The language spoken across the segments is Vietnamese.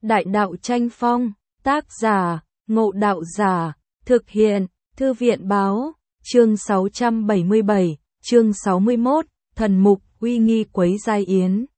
Đại đạo tranh phong, tác giả, Ngộ Đạo Giả, thực hiện, Thư viện báo, chương 677, chương 61, thần mục, uy nghi quấy giai yến.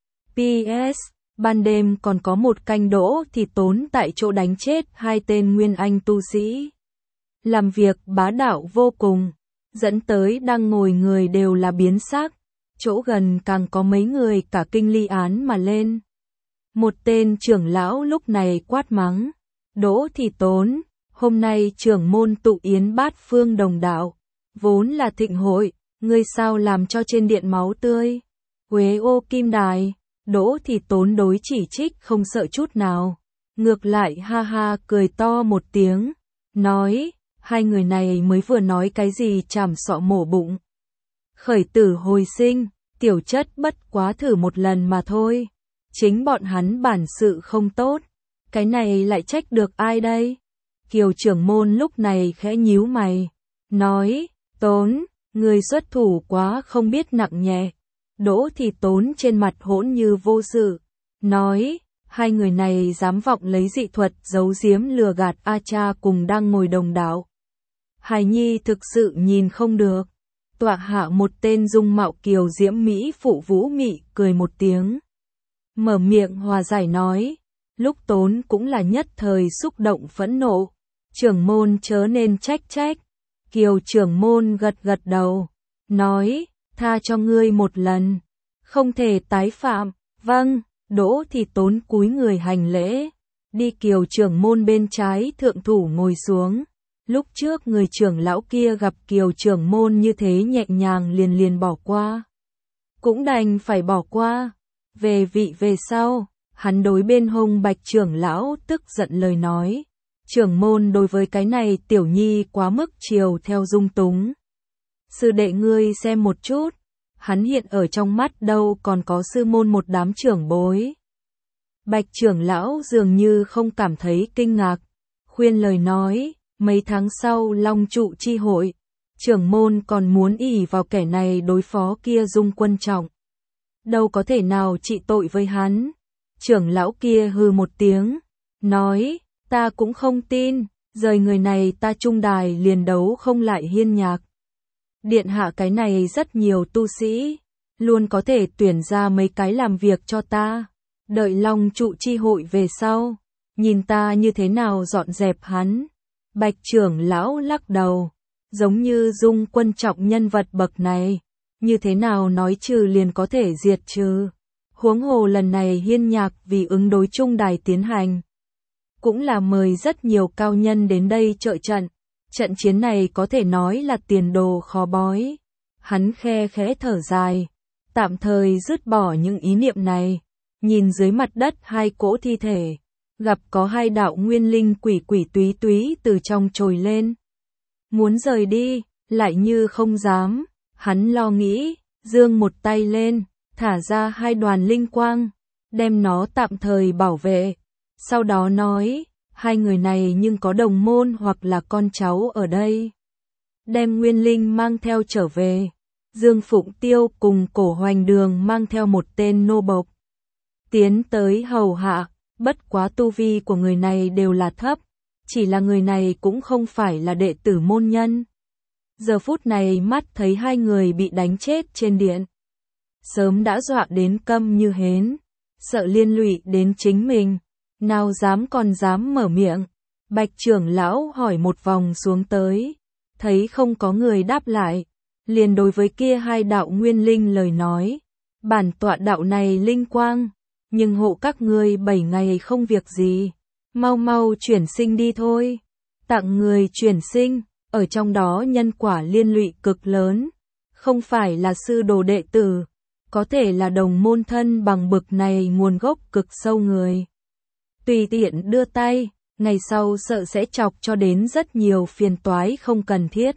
PS, ban đêm còn có một canh đỗ thì Tốn tại chỗ đánh chết hai tên nguyên anh tu sĩ. Làm việc bá đạo vô cùng, dẫn tới đang ngồi người đều là biến sắc, chỗ gần càng có mấy người cả kinh ly án mà lên. Một tên trưởng lão lúc này quát mắng, Đỗ thì Tốn, hôm nay trưởng môn tụ yến bát phương đồng đạo, vốn là thịnh hội, ngươi sao làm cho trên điện máu tươi. Quế ô kim đài, Đỗ thì Tốn đối chỉ trích không sợ chút nào, ngược lại ha ha cười to một tiếng, nói, hai người này mới vừa nói cái gì chảm sọ mổ bụng. Khởi tử hồi sinh, tiểu chất bất quá thử một lần mà thôi. Chính bọn hắn bản sự không tốt, cái này lại trách được ai đây? Kiều trưởng môn lúc này khẽ nhíu mày, nói, Tốn, người xuất thủ quá không biết nặng nhẹ. Đỗ thì Tốn trên mặt hỗn như vô sự, nói, hai người này dám vọng lấy dị thuật giấu giếm lừa gạt A Cha cùng đang ngồi đồng đạo. Hài Nhi thực sự nhìn không được. Tọa hạ một tên dung mạo kiều diễm mỹ phụ Vũ Mị cười một tiếng. Mở miệng hòa giải nói, lúc Tốn cũng là nhất thời xúc động phẫn nộ, trưởng môn chớ nên trách. Kiều trưởng môn gật gật đầu, nói, tha cho ngươi một lần, không thể tái phạm. Vâng. Đỗ thì Tốn cúi người hành lễ, đi Kiều trưởng môn bên trái thượng thủ ngồi xuống. Lúc trước người trưởng lão kia gặp Kiều trưởng môn như thế nhẹ nhàng liền bỏ qua, cũng đành phải bỏ qua. Về vị về sau, hắn đối bên hông Bạch trưởng lão tức giận lời nói, trưởng môn đối với cái này tiểu nhi quá mức chiều theo dung túng. Sư đệ ngươi xem một chút, hắn hiện ở trong mắt đâu còn có sư môn một đám trưởng bối. Bạch trưởng lão dường như không cảm thấy kinh ngạc, khuyên lời nói, mấy tháng sau Long trụ chi hội, trưởng môn còn muốn ỷ vào kẻ này đối phó kia Dung Quân Trọng. Đâu có thể nào trị tội với hắn. Trưởng lão kia hừ một tiếng, nói, ta cũng không tin, rời người này ta trung đài liền đấu không lại Hiên Nhạc. Điện hạ cái này rất nhiều tu sĩ, luôn có thể tuyển ra mấy cái làm việc cho ta. Đợi Long trụ chi hội về sau, nhìn ta như thế nào dọn dẹp hắn. Bạch trưởng lão lắc đầu, giống như Dung Quân Trọng nhân vật bậc này, như thế nào nói trừ liền có thể diệt trừ. Huống hồ lần này Hiên Nhạc vì ứng đối trung đài tiến hành, cũng là mời rất nhiều cao nhân đến đây trợ trận. Trận chiến này có thể nói là tiền đồ khó bói. Hắn khe khẽ thở dài, tạm thời dứt bỏ những ý niệm này, nhìn dưới mặt đất hai cỗ thi thể, gặp có hai đạo nguyên linh quỷ túy từ trong trồi lên. Muốn rời đi, lại như không dám, hắn lo nghĩ, giương một tay lên, thả ra hai đoàn linh quang, đem nó tạm thời bảo vệ. Sau đó nói, hai người này nhưng có đồng môn hoặc là con cháu ở đây. Đem nguyên linh mang theo trở về. Dương Phụng Tiêu cùng Cổ Hoành Đường mang theo một tên nô bộc tiến tới hầu hạ, bất quá tu vi của người này đều là thấp, chỉ là người này cũng không phải là đệ tử môn nhân. Giờ phút này mắt thấy hai người bị đánh chết trên điện, sớm đã dọa đến câm như hến, sợ liên lụy đến chính mình, nào dám còn dám mở miệng. Bạch trưởng lão hỏi một vòng xuống tới, thấy không có người đáp lại, liền đối với kia hai đạo nguyên linh lời nói, bản tọa đạo này linh quang, nhưng hộ các ngươi 7 ngày không việc gì, mau chuyển sinh đi thôi. Tặng người chuyển sinh, ở trong đó nhân quả liên lụy cực lớn, không phải là sư đồ đệ tử, có thể là đồng môn thân bằng bực này nguồn gốc cực sâu người. Tùy tiện đưa tay, ngày sau sợ sẽ chọc cho đến rất nhiều phiền toái không cần thiết.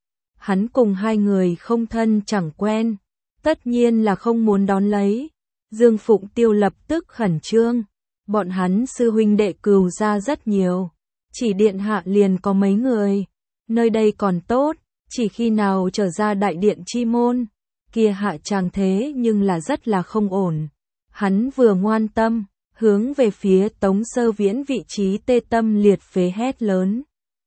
Hắn cùng hai người không thân chẳng quen, tất nhiên là không muốn đón lấy. Dương Phụng Tiêu lập tức khẩn trương, bọn hắn sư huynh đệ cừu ra rất nhiều, chỉ điện hạ liền có mấy người, nơi đây còn tốt, chỉ khi nào trở ra đại điện chi môn, kia hạ chàng thế nhưng là rất là không ổn. Hắn vừa ngoan tâm, hướng về phía Tống Sơ Viễn vị trí tê tâm liệt phế hét lớn.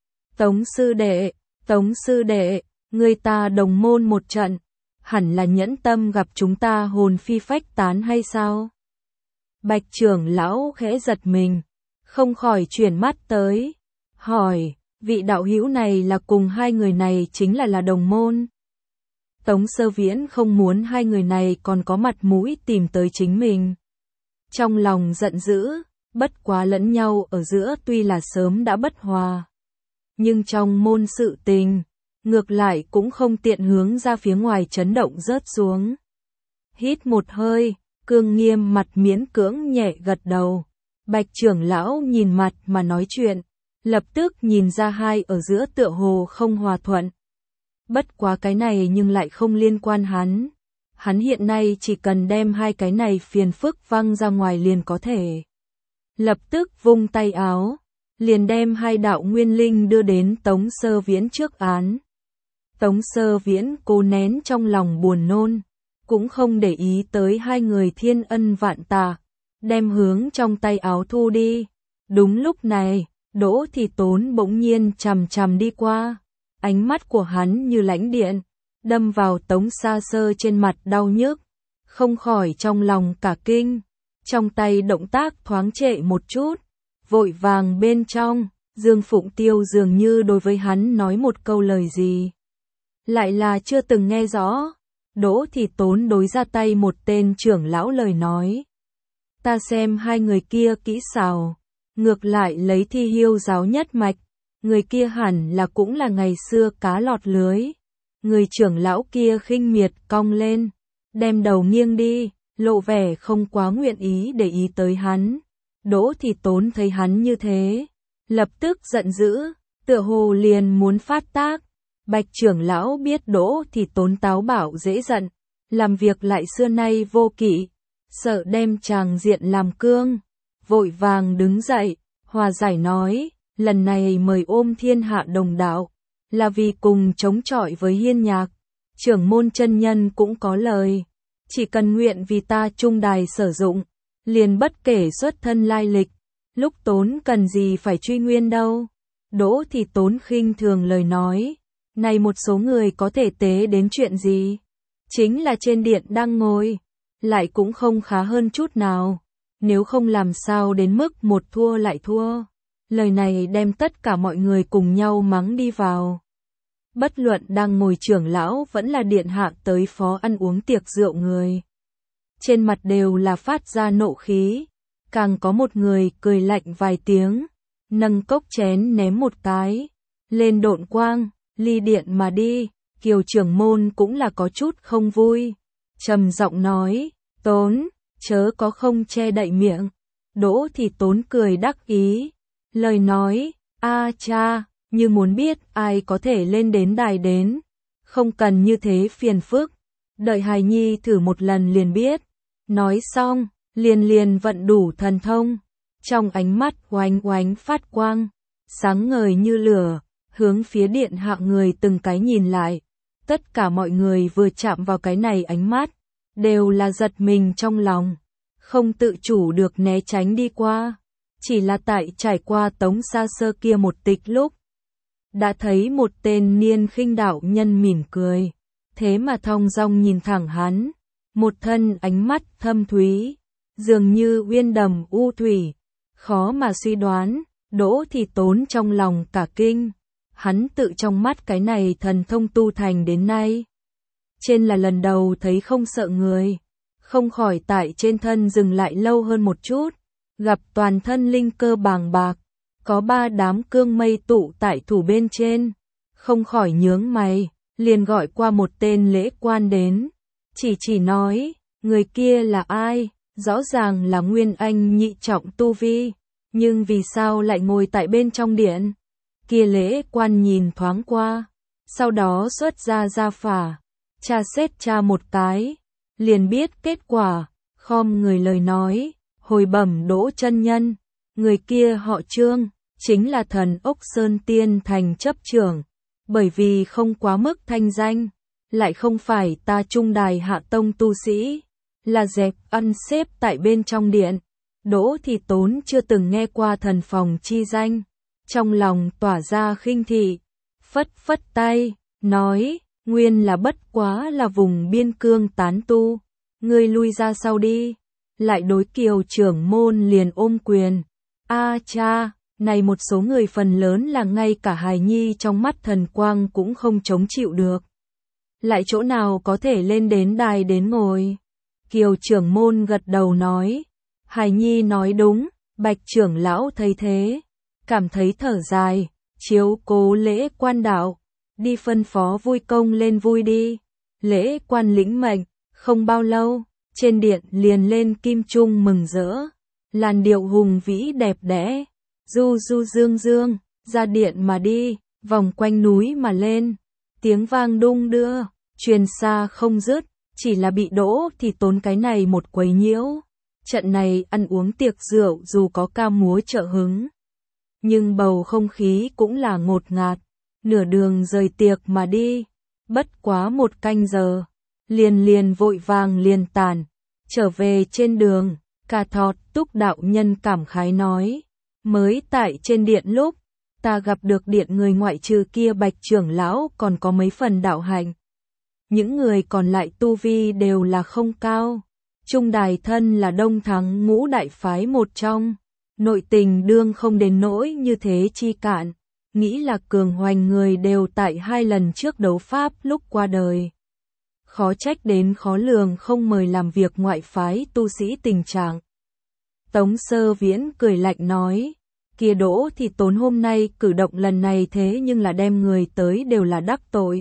Tống sư đệ, người ta đồng môn một trận, hẳn là nhẫn tâm gặp chúng ta hồn phi phách tán hay sao? Bạch trưởng lão khẽ giật mình, không khỏi chuyển mắt tới, hỏi, vị đạo hữu này là cùng hai người này chính là đồng môn. Tống Sơ Viễn không muốn hai người này còn có mặt mũi tìm tới chính mình. Trong lòng giận dữ, bất quá lẫn nhau ở giữa tuy là sớm đã bất hòa. Nhưng trong môn sự tình, ngược lại cũng không tiện hướng ra phía ngoài chấn động rớt xuống. Hít một hơi, Cương Nghiêm mặt miễn cưỡng nhẹ gật đầu. Bạch trưởng lão nhìn mặt mà nói chuyện, lập tức nhìn ra hai ở giữa tựa hồ không hòa thuận. Bất quá cái này nhưng lại không liên quan hắn. Hắn hiện nay chỉ cần đem hai cái này phiền phức văng ra ngoài liền có thể. Lập tức vung tay áo, liền đem hai đạo nguyên linh đưa đến Tống Sơ Viễn trước án. Tống Sơ Viễn cố nén trong lòng buồn nôn, cũng không để ý tới hai người thiên ân vạn tạ, đem hướng trong tay áo thu đi. Đúng lúc này, Đỗ Thị Tốn bỗng nhiên chằm chằm đi qua, ánh mắt của hắn như lãnh điện, đâm vào Tống Sa Sơ trên mặt đau nhức, không khỏi trong lòng cả kinh, trong tay động tác thoáng trệ một chút, vội vàng bên trong, Dương Phụng Tiêu dường như đối với hắn nói một câu lời gì. Lại là chưa từng nghe rõ, Đỗ Thị Tốn đối ra tay một tên trưởng lão lời nói. Ta xem hai người kia kỹ xảo, ngược lại lấy Thi Hiêu giáo nhất mạch, người kia hẳn là cũng là ngày xưa cá lọt lưới. Người trưởng lão kia khinh miệt cong lên, đem đầu nghiêng đi, lộ vẻ không quá nguyện ý để ý tới hắn. Đỗ Thị Tốn thấy hắn như thế, lập tức giận dữ, tựa hồ liền muốn phát tác. Bạch trưởng lão biết Đỗ Thị Tốn táo bạo dễ giận, làm việc lại xưa nay vô kỷ, sợ đem chàng diện làm cương, vội vàng đứng dậy, hòa giải nói, lần này mời ôm thiên hạ đồng đạo, là vì cùng chống chọi với Hiên Nhạc, trưởng môn chân nhân cũng có lời, chỉ cần nguyện vì ta trung đài sử dụng, liền bất kể xuất thân lai lịch, lúc Tốn cần gì phải truy nguyên đâu. Đỗ Thị Tốn khinh thường lời nói, này một số người có thể tế đến chuyện gì? Chính là trên điện đang ngồi, lại cũng không khá hơn chút nào, nếu không làm sao đến mức một thua lại thua. Lời này đem tất cả mọi người cùng nhau mắng đi vào. Bất luận đang ngồi trưởng lão vẫn là điện hạ tới phó ăn uống tiệc rượu người. Trên mặt đều là phát ra nộ khí, càng có một người cười lạnh vài tiếng, nâng cốc chén ném một cái, lên độn quang, ly điện mà đi. Kiều trưởng môn cũng là có chút không vui, trầm giọng nói, Tốn, chớ có không che đậy miệng. Đỗ Thị Tốn cười đắc ý, lời nói, a cha, như muốn biết ai có thể lên đến đài đến, không cần như thế phiền phức, đợi hài nhi thử một lần liền biết. Nói xong, liền vận đủ thần thông, trong ánh mắt oánh oánh phát quang, sáng ngời như lửa, hướng phía điện hạ người từng cái nhìn lại. Tất cả mọi người vừa chạm vào cái này ánh mắt, đều là giật mình trong lòng, không tự chủ được né tránh đi qua. Chỉ là tại trải qua Tống Sa Sơ kia một tịch lúc, đã thấy một tên niên khinh đạo nhân mỉm cười, thế mà thong dong nhìn thẳng hắn, một thân ánh mắt thâm thúy, dường như uyên đầm u thủy, khó mà suy đoán. Đỗ Thị Tốn trong lòng cả kinh, hắn tự trong mắt cái này thần thông tu thành đến nay, trên là lần đầu thấy không sợ người, không khỏi tại trên thân dừng lại lâu hơn một chút, gặp toàn thân linh cơ bàng bạc, có 3 đám cương mây tụ tại thủ bên trên, không khỏi nhướng mày, liền gọi qua một tên lễ quan đến, chỉ nói, người kia là ai, rõ ràng là Nguyên Anh nhị trọng tu vi, nhưng vì sao lại ngồi tại bên trong điện? Kia lễ quan nhìn thoáng qua, sau đó xuất ra gia phả, tra xét tra một cái, liền biết kết quả, khom người lời nói, hồi bẩm Đỗ chân nhân, người kia họ Trương, chính là Thần Ốc Sơn Tiên Thành chấp trưởng, bởi vì không quá mức thanh danh, lại không phải ta trung đài hạ tông tu sĩ, là dẹp ăn xếp tại bên trong điện, Đỗ Thị Tốn chưa từng nghe qua thần phòng chi danh, trong lòng tỏa ra khinh thị, phất phất tay, nói, nguyên là bất quá là vùng biên cương tán tu, ngươi lui ra sau đi. Lại đối Kiều trưởng môn liền ôm quyền, a cha, này một số người phần lớn là ngay cả hài nhi trong mắt thần quang cũng không chống chịu được. Lại chỗ nào có thể lên đến đài đến ngồi. Kiều trưởng môn gật đầu nói, hài nhi nói đúng. Bạch trưởng lão thấy thế, cảm thấy thở dài, chiếu cố Lễ Quan đạo, đi phân phó vui công lên vui đi. Lễ Quan lĩnh mệnh, không bao lâu, trên điện liền lên kim trung mừng rỡ, làn điệu hùng vĩ đẹp đẽ, du du dương dương, ra điện mà đi, vòng quanh núi mà lên, tiếng vang đung đưa, truyền xa không dứt, chỉ là bị Đỗ Thị Tốn cái này một quấy nhiễu. Trận này ăn uống tiệc rượu dù có ca múa trợ hứng, nhưng bầu không khí cũng là ngột ngạt, nửa đường rời tiệc mà đi, bất quá 1 canh giờ, liền vội vàng liền tàn, trở về trên đường, Cà Thọt Túc đạo nhân cảm khái nói, mới tại trên điện lúc, ta gặp được điện người ngoại trừ kia Bạch trưởng lão còn có mấy phần đạo hành. Những người còn lại tu vi đều là không cao. Trung đài thân là Đông Thắng ngũ đại phái một trong, nội tình đương không đến nỗi như thế chi cạn, nghĩ là cường hoành người đều tại 2 lần trước đấu pháp lúc qua đời. Khó trách đến khó lường không mời làm việc ngoại phái tu sĩ tình trạng. Tống Sơ Viễn cười lạnh nói, kia Đỗ Thị Tốn hôm nay cử động lần này thế nhưng là đem người tới đều là đắc tội.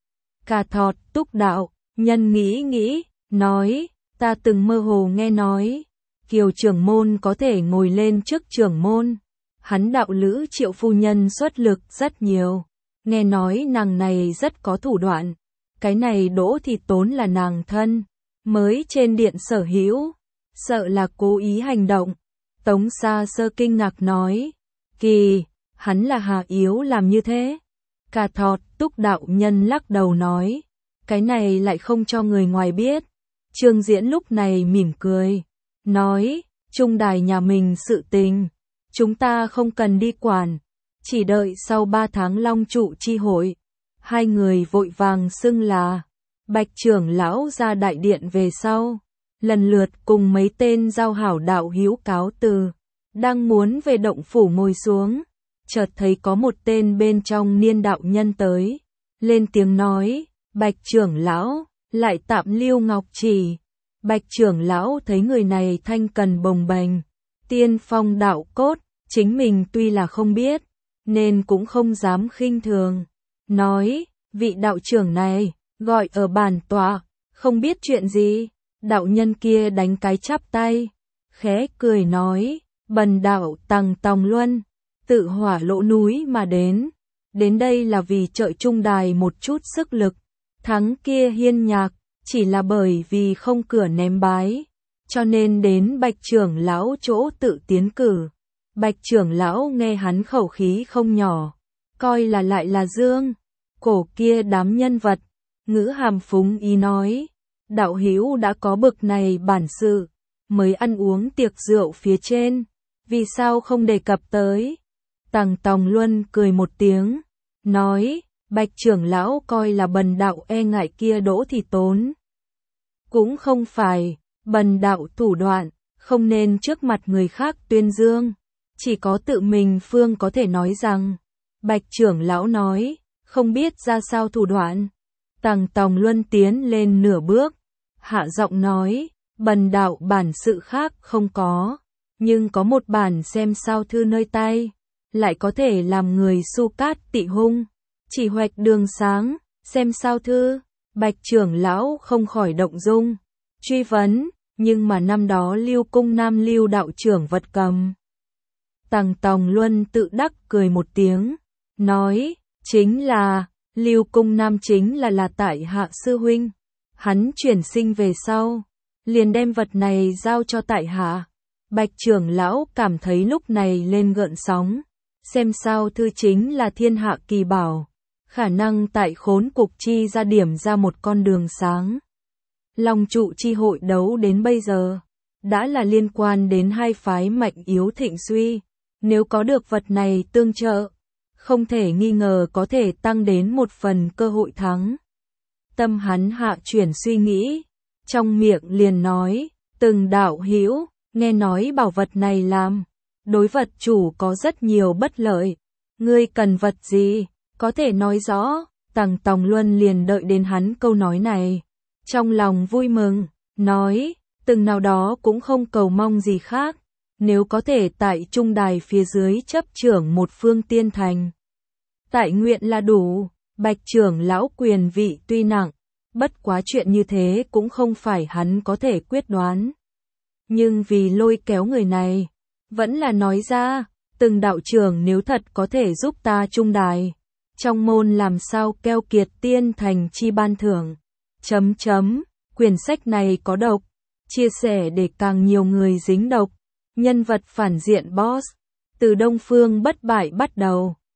Cà Thọt Túc đạo, nhân nghĩ, nói, ta từng mơ hồ nghe nói, Kiều trưởng môn có thể ngồi lên trước trưởng môn. Hắn đạo lữ Triệu phu nhân xuất lực rất nhiều, nghe nói nàng này rất có thủ đoạn. Cái này Đỗ Thị Tốn là nàng thân, mới trên điện sở hữu, sợ là cố ý hành động. Tống Sa Sơ kinh ngạc nói, kỳ, hắn là hà yếu làm như thế. Cà Thọt Túc đạo nhân lắc đầu nói, cái này lại không cho người ngoài biết. Trương Diễn lúc này mỉm cười, nói, trung đài nhà mình sự tình, chúng ta không cần đi quản, chỉ đợi sau 3 tháng long trụ chi hội. Hai người vội vàng xưng là Bạch trưởng lão ra đại điện về sau, lần lượt cùng mấy tên giao hảo đạo hữu cáo từ, đang muốn về động phủ ngồi xuống, chợt thấy có một tên bên trong niên đạo nhân tới, lên tiếng nói, Bạch trưởng lão, lại tạm lưu ngọc chỉ. Bạch trưởng lão thấy người này thanh cần bồng bềnh, tiên phong đạo cốt, chính mình tuy là không biết, nên cũng không dám khinh thường. Nói, vị đạo trưởng này, gọi ở bản tọa, không biết chuyện gì. Đạo nhân kia đánh cái chắp tay, khẽ cười nói, bần đạo Tằng Tòng Luân, tự hỏa lỗ núi mà đến. Đến đây là vì trợ trung đài một chút sức lực, thắng kia hiên nhạc, chỉ là bởi vì không cửa ném bái, cho nên đến Bạch trưởng lão chỗ tự tiến cử. Bạch trưởng lão nghe hắn khẩu khí không nhỏ, coi là lại là dương cổ kia đám nhân vật, ngữ hàm phúng ý nói, đạo hữu đã có bực này bản sự, mới ăn uống tiệc rượu phía trên, vì sao không đề cập tới. Tằng Tòng Luân cười một tiếng, nói, Bạch trưởng lão coi là bần đạo e ngại kia Đỗ Thị Tốn. Cũng không phải, bần đạo thủ đoạn, không nên trước mặt người khác tuyên dương, chỉ có tự mình phương có thể nói rằng. Bạch trưởng lão nói, không biết ra sao thủ đoạn. Tằng Tòng Luân tiến lên nửa bước, hạ giọng nói, bần đạo bản sự khác không có, nhưng có một bản xem sao thư nơi tay, lại có thể làm người su cát tị hung, chỉ hoạch đường sáng, xem sao thư. Bạch trưởng lão không khỏi động dung, truy vấn, nhưng mà năm đó Lưu Cung Nam Lưu đạo trưởng vật cầm. Tằng Tòng Luân tự đắc cười một tiếng, nói, chính là, Lưu Cung Nam chính là tại hạ sư huynh, hắn chuyển sinh về sau, liền đem vật này giao cho tại hạ. Bạch trưởng lão cảm thấy lúc này lên gợn sóng, xem sao thư chính là thiên hạ kỳ bảo, khả năng tại khốn cục chi ra điểm ra một con đường sáng. Long trụ chi hội đấu đến bây giờ, đã là liên quan đến hai phái mạnh yếu thịnh suy. Nếu có được vật này tương trợ, không thể nghi ngờ có thể tăng đến một phần cơ hội thắng. Tâm hắn hạ chuyển suy nghĩ, trong miệng liền nói, từng đạo hữu, nghe nói bảo vật này làm, đối vật chủ có rất nhiều bất lợi. Ngươi cần vật gì, có thể nói rõ. Tằng Tòng Luân liền đợi đến hắn câu nói này. Trong lòng vui mừng, nói, từng nào đó cũng không cầu mong gì khác. Nếu có thể tại trung đài phía dưới chấp trưởng một phương tiên thành, tại nguyện là đủ. Bạch trưởng lão quyền vị tuy nặng, bất quá chuyện như thế cũng không phải hắn có thể quyết đoán. Nhưng vì lôi kéo người này, vẫn là nói ra, từng đạo trưởng nếu thật có thể giúp ta trung đài, trong môn làm sao keo kiệt tiên thành chi ban thưởng. Quyển sách này có độc, chia sẻ để càng nhiều người dính độc. Nhân vật phản diện boss, từ Đông Phương bất bại bắt đầu.